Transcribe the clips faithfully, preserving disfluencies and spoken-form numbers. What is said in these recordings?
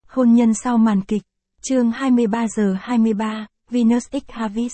Hôn nhân sau màn kịch, chương hai mươi ba giờ hai mươi ba, Venus x Havis.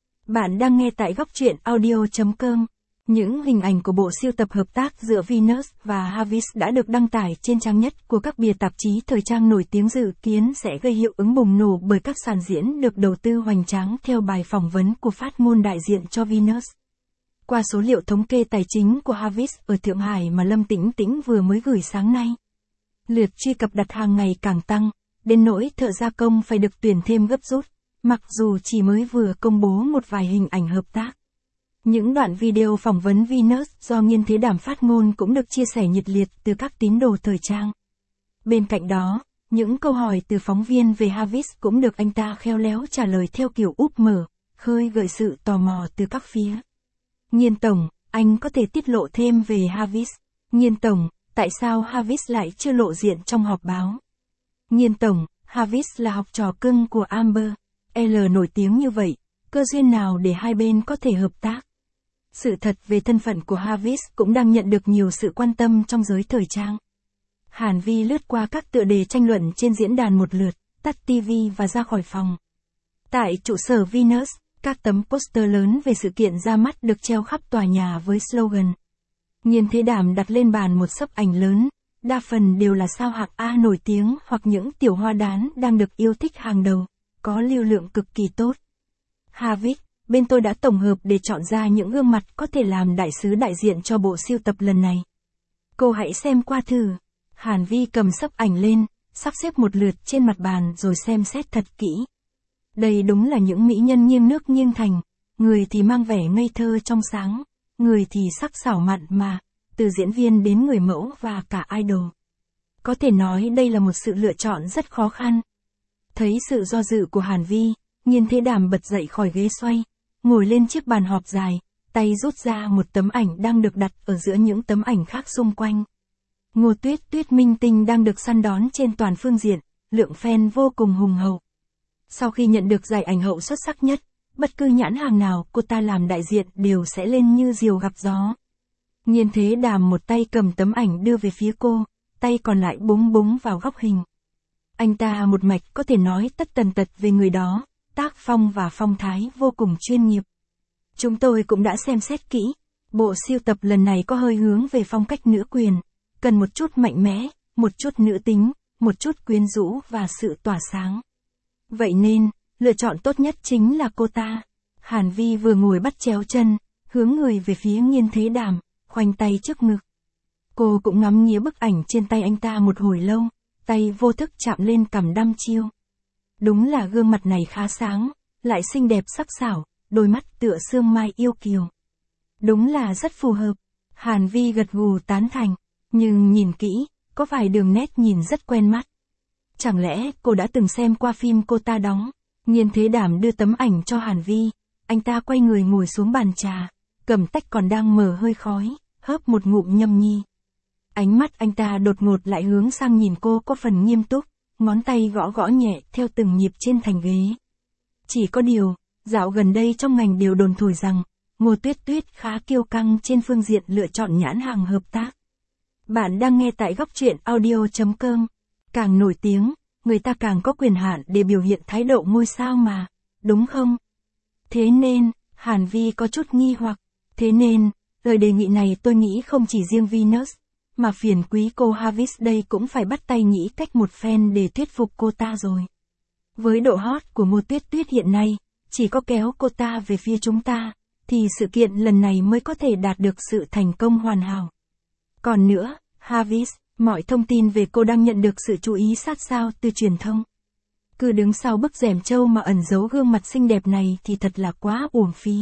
Bạn đang nghe tại góc truyện audio chấm com. Những hình ảnh của bộ siêu tập hợp tác giữa Venus và Havis đã được đăng tải trên trang nhất của các bìa tạp chí thời trang nổi tiếng, dự kiến sẽ gây hiệu ứng bùng nổ bởi các sàn diễn được đầu tư hoành tráng theo bài phỏng vấn của phát ngôn đại diện cho Venus. Qua số liệu thống kê tài chính của Havis ở Thượng Hải mà Lâm Tĩnh Tĩnh vừa mới gửi sáng nay, lượt truy cập đặt hàng ngày càng tăng, đến nỗi thợ gia công phải được tuyển thêm gấp rút, mặc dù chỉ mới vừa công bố một vài hình ảnh hợp tác. Những đoạn video phỏng vấn Venus do Nghiên Thế Đàm phát ngôn cũng được chia sẻ nhiệt liệt từ các tín đồ thời trang. Bên cạnh đó, những câu hỏi từ phóng viên về Havis cũng được anh ta khéo léo trả lời theo kiểu úp mở, khơi gợi sự tò mò từ các phía. Nghiên Tổng, anh có thể tiết lộ thêm về Havis. Nghiên Tổng, tại sao Havis lại chưa lộ diện trong họp báo? Nghiên Tổng, Havis là học trò cưng của Amber L nổi tiếng như vậy, cơ duyên nào để hai bên có thể hợp tác? Sự thật về thân phận của Havis cũng đang nhận được nhiều sự quan tâm trong giới thời trang. Hàn Vi lướt qua các tựa đề tranh luận trên diễn đàn một lượt, tắt ti vi và ra khỏi phòng. Tại trụ sở Venus, các tấm poster lớn về sự kiện ra mắt được treo khắp tòa nhà với slogan. Nghiên Thế Đàm đặt lên bàn một xấp ảnh lớn, đa phần đều là sao hạng A nổi tiếng hoặc những tiểu hoa đán đang được yêu thích hàng đầu, có lưu lượng cực kỳ tốt. Havis, bên tôi đã tổng hợp để chọn ra những gương mặt có thể làm đại sứ đại diện cho bộ siêu tập lần này. Cô hãy xem qua thử. Hàn Vi cầm xấp ảnh lên, sắp xếp một lượt trên mặt bàn rồi xem xét thật kỹ. Đây đúng là những mỹ nhân nghiêng nước nghiêng thành, người thì mang vẻ ngây thơ trong sáng, người thì sắc sảo mặn mà, từ diễn viên đến người mẫu và cả idol. Có thể nói đây là một sự lựa chọn rất khó khăn. Thấy sự do dự của Hàn Vi, Nghiên Thế Đàm bật dậy khỏi ghế xoay, ngồi lên chiếc bàn họp dài, tay rút ra một tấm ảnh đang được đặt ở giữa những tấm ảnh khác xung quanh. Ngô Tuyết Tuyết minh tinh đang được săn đón trên toàn phương diện, lượng fan vô cùng hùng hậu. Sau khi nhận được giải ảnh hậu xuất sắc nhất, bất cứ nhãn hàng nào cô ta làm đại diện đều sẽ lên như diều gặp gió. Nghiên Thế Đàm một tay cầm tấm ảnh đưa về phía cô, tay còn lại búng búng vào góc hình. Anh ta một mạch có thể nói tất tần tật về người đó, tác phong và phong thái vô cùng chuyên nghiệp. Chúng tôi cũng đã xem xét kỹ, bộ siêu tập lần này có hơi hướng về phong cách nữ quyền, cần một chút mạnh mẽ, một chút nữ tính, một chút quyến rũ và sự tỏa sáng. Vậy nên, lựa chọn tốt nhất chính là cô ta. Hàn Vi vừa ngồi bắt chéo chân, hướng người về phía Nghiên Thế Đàm, khoanh tay trước ngực. Cô cũng ngắm nghía bức ảnh trên tay anh ta một hồi lâu, tay vô thức chạm lên cằm đăm chiêu. Đúng là gương mặt này khá sáng, lại xinh đẹp sắc sảo, đôi mắt tựa sương mai yêu kiều. Đúng là rất phù hợp. Hàn Vi gật gù tán thành, nhưng nhìn kỹ, có vài đường nét nhìn rất quen mắt. Chẳng lẽ cô đã từng xem qua phim cô ta đóng? Nghiên Thế Đàm đưa tấm ảnh cho Hàn Vi, anh ta quay người ngồi xuống bàn trà, cầm tách còn đang mở hơi khói, hớp một ngụm nhâm nhi. Ánh mắt anh ta đột ngột lại hướng sang nhìn cô có phần nghiêm túc, ngón tay gõ gõ nhẹ theo từng nhịp trên thành ghế. Chỉ có điều, dạo gần đây trong ngành đều đồn thổi rằng, Ngô Tuyết Tuyết khá kiêu căng trên phương diện lựa chọn nhãn hàng hợp tác. Bạn đang nghe tại góc truyện audio chấm com. Càng nổi tiếng, người ta càng có quyền hạn để biểu hiện thái độ ngôi sao mà, đúng không? Thế nên, Hàn Vi có chút nghi hoặc. Thế nên, lời đề nghị này tôi nghĩ không chỉ riêng Venus, mà phiền quý cô Havis đây cũng phải bắt tay nghĩ cách một phen để thuyết phục cô ta rồi. Với độ hot của Ngô Tuyết Tuyết hiện nay, chỉ có kéo cô ta về phía chúng ta, thì sự kiện lần này mới có thể đạt được sự thành công hoàn hảo. Còn nữa, Havis, mọi thông tin về cô đang nhận được sự chú ý sát sao từ truyền thông. Cứ đứng sau bức rèm trâu mà ẩn giấu gương mặt xinh đẹp này thì thật là quá uổng phí.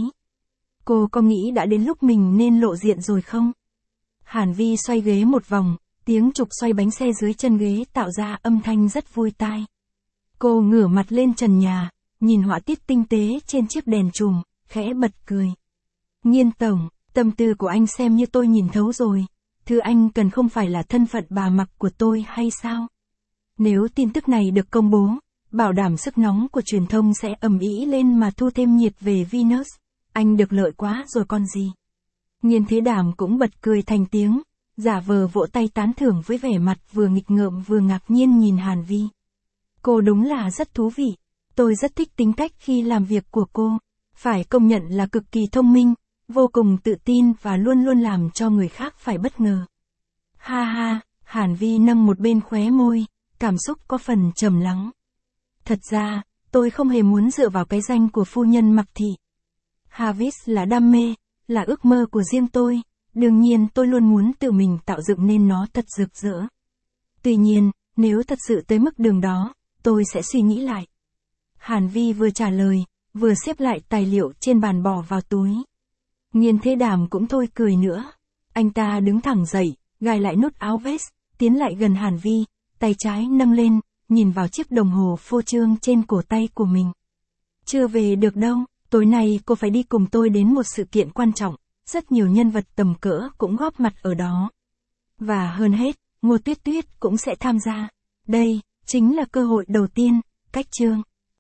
Cô có nghĩ đã đến lúc mình nên lộ diện rồi không? Hàn Vi xoay ghế một vòng, tiếng trục xoay bánh xe dưới chân ghế tạo ra âm thanh rất vui tai. Cô ngửa mặt lên trần nhà, nhìn họa tiết tinh tế trên chiếc đèn chùm, khẽ bật cười. Nghiên Tổng, tâm tư của anh xem như tôi nhìn thấu rồi. Thứ anh cần không phải là thân phận bà mặc của tôi hay sao? Nếu tin tức này được công bố, bảo đảm sức nóng của truyền thông sẽ ầm ĩ lên mà thu thêm nhiệt về Venus. Anh được lợi quá rồi con gì? Nghiên Thế Đàm cũng bật cười thành tiếng, giả vờ vỗ tay tán thưởng với vẻ mặt vừa nghịch ngợm vừa ngạc nhiên nhìn Hàn Vi. Cô đúng là rất thú vị. Tôi rất thích tính cách khi làm việc của cô. Phải công nhận là cực kỳ thông minh, vô cùng tự tin và luôn luôn làm cho người khác phải bất ngờ. Ha ha, Hàn Vi nâng một bên khóe môi, cảm xúc có phần trầm lắng. Thật ra, tôi không hề muốn dựa vào cái danh của phu nhân Mạc Thị. Havis là đam mê, là ước mơ của riêng tôi, đương nhiên tôi luôn muốn tự mình tạo dựng nên nó thật rực rỡ. Tuy nhiên, nếu thật sự tới mức đường đó, tôi sẽ suy nghĩ lại. Hàn Vi vừa trả lời, vừa xếp lại tài liệu trên bàn bỏ vào túi. Nghiên Thế Đàm cũng thôi cười nữa. Anh ta đứng thẳng dậy, gài lại nút áo vest, tiến lại gần Hàn Vi, tay trái nâng lên, nhìn vào chiếc đồng hồ phô trương trên cổ tay của mình. Chưa về được đâu, tối nay cô phải đi cùng tôi đến một sự kiện quan trọng, rất nhiều nhân vật tầm cỡ cũng góp mặt ở đó. Và hơn hết, Ngô Tuyết Tuyết cũng sẽ tham gia. Đây, chính là cơ hội đầu tiên, cách chương.